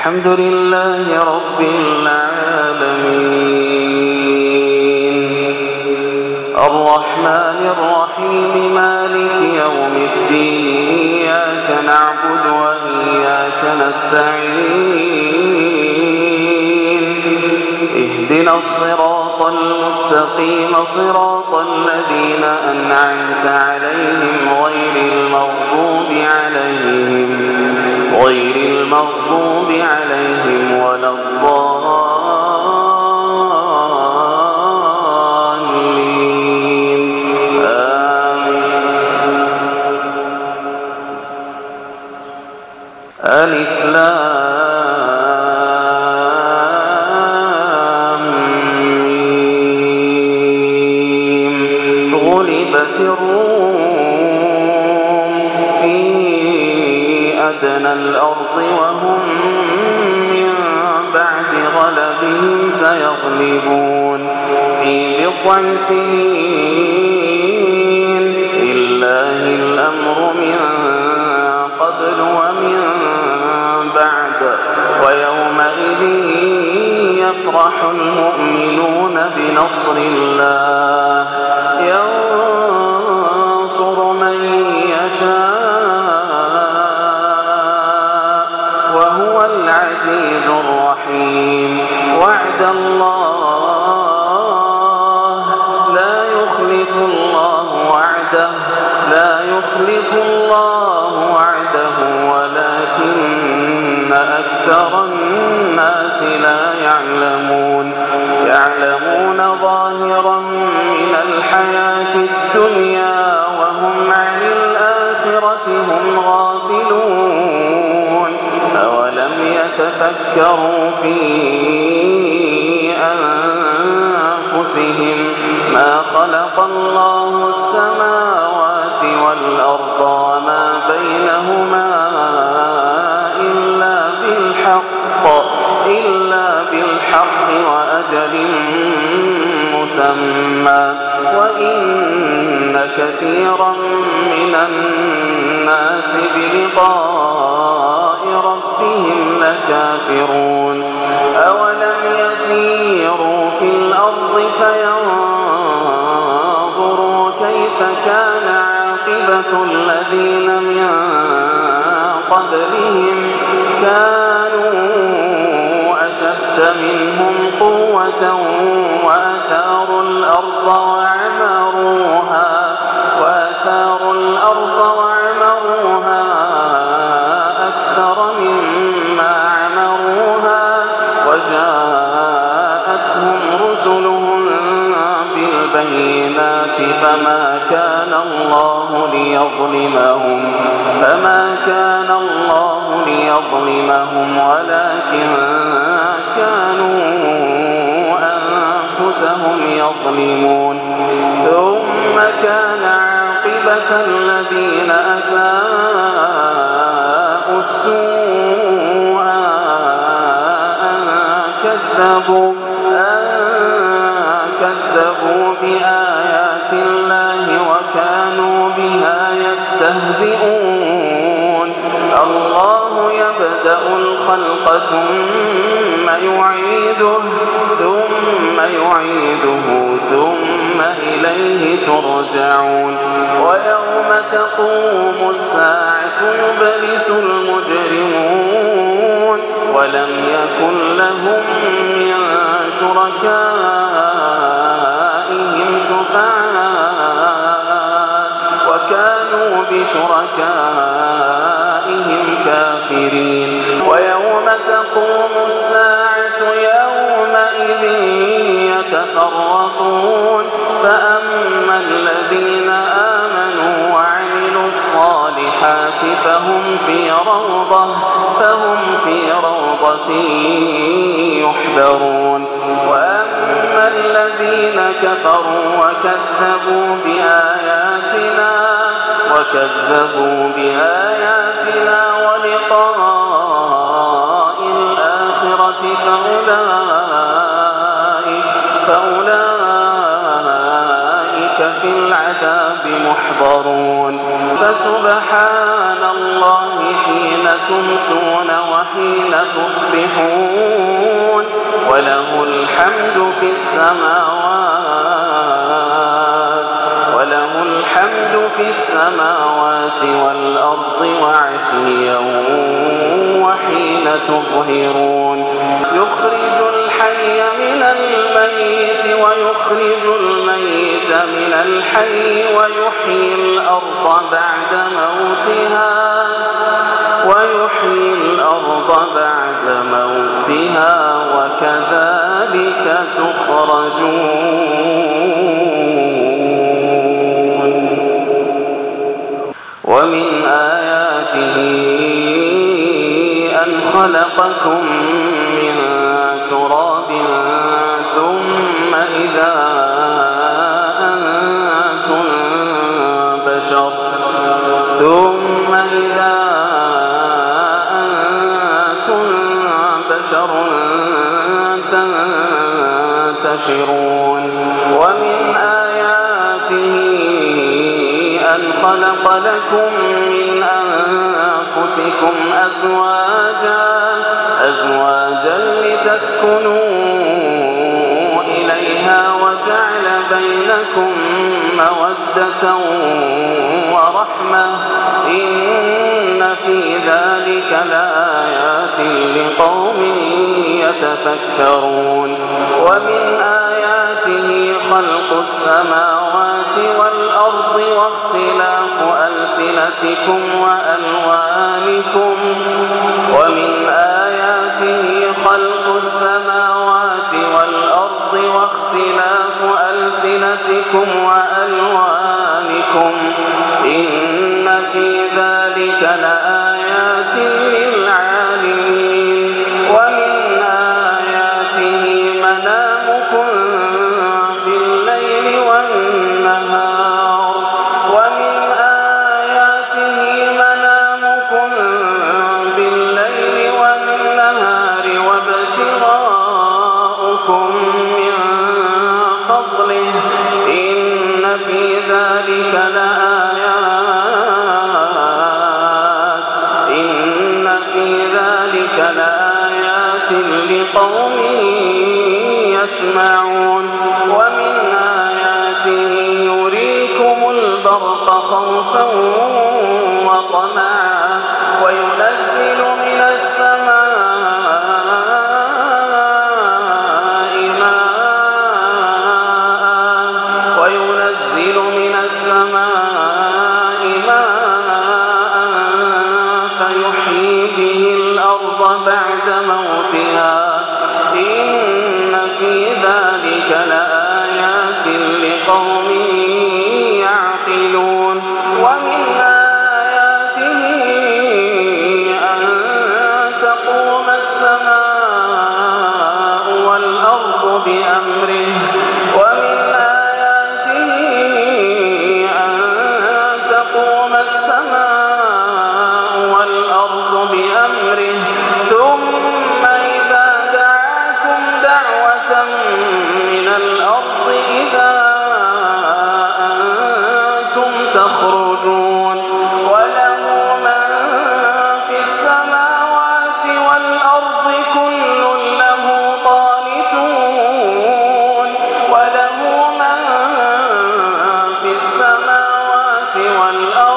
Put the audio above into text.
الحمد لله رب العالمين الرحمن الرحيم مالك يوم الدين إياك نعبد وإياك نستعين اهدنا الصراط المستقيم صراط الذين أنعمت عليهم غير المغضوب عليهم ولا الضالين آمين. ألف لام ميم غلبت الروم في أدنى الأرض وهم من بعد غلبهم سيغلبون في بضع سنين لله الأمر من قبل ومن بعد ويومئذ يفرح المؤمنون بنصر الله ينصر من يشاء وهو العزيز الرحيم وعد الله لا يخلف الله وعده ولكن أكثر الناس لا يعلمون ظاهرا من الحياة الدنيا وهم عن الآخرة هم غافلون أولم يتفكروا في أنفسهم ما خلق الله السماوات والأرض وما بينهما إلا بالحق وأجل مسمى وإن كثيرا من الناس بلقاء ربهم لكافرون أولم يسيروا في الأرض فينظروا كيف كان عاقبة الذين من قبلهم كانوا أشد منهم قوة وأثاروا الأرض وعمروها أكثر مما عمروها وجاءتهم رسلهم بالبينات فما كان الله ليظلمهم ولكن كانوا أنفسهم يظلمون ثم كان عاقبة الذين أساءوا السوء أن كذبوا بآيات الله وكانوا بها يستهزئون الله يبدأ الخلق ثم يعيده ثم إليه ترجعون ويوم تقوم الساعة يبلس المجرمون ولم يكن لهم من شركائهم شفعاء وكانوا بشركائهم كافرين ويوم تقوم الساعة يومئذ يتفرقون فأما الذين آمنوا وعملوا الصالحات فهم في روضة يحبرون وأما الذين كفروا وكذبوا بآياتنا ولقاء الآخرة فأولئك في العذاب محضرون فسبحان الله حين تمسون وحين تصبحون وله الحمد في السماوات والأرض وعشيا وحين تظهرون يخرج الحي من الميت ويخرج الميت من الحي ويحيي الأرض بعد موتها وكذلك تخرجون ومن آياته أن خلقكم من تراب ثم إذا أنتم بشر تنتشرون ومن آياته أن خلق لكم من أنفسكم أزواجا لتسكنوا إليها وجعل بينكم مودة ورحمة إن في ذلك لآيات لقوم يتفكرون ومن آياته خلق السماوات والأرض واختلاف ألسنتكم وألوانكم ومن آياته خلق السماوات والأرض واختلاف ألسنتكم وألوانكم إن في ذلك لآيات للعالمين ومن آياته منامكم بالليل والنهار وابتغاؤكم من فضله إن في ذلك لآيات لقوم يسمعون ومن آياته يريكم البرق خوفا وطمعا وينزل من السماء ماء فيحيي به الأرض بعد موتها إن في ذلك لآيات لقوم يعقلون ومن آياته أن تقوم السماء والأرض بأمره ثم إذا دعاكم دعوة من الأرض إذا أنتم تخرجون وله من في السماوات والأرض كل له قانتون وله من في السماوات والأرض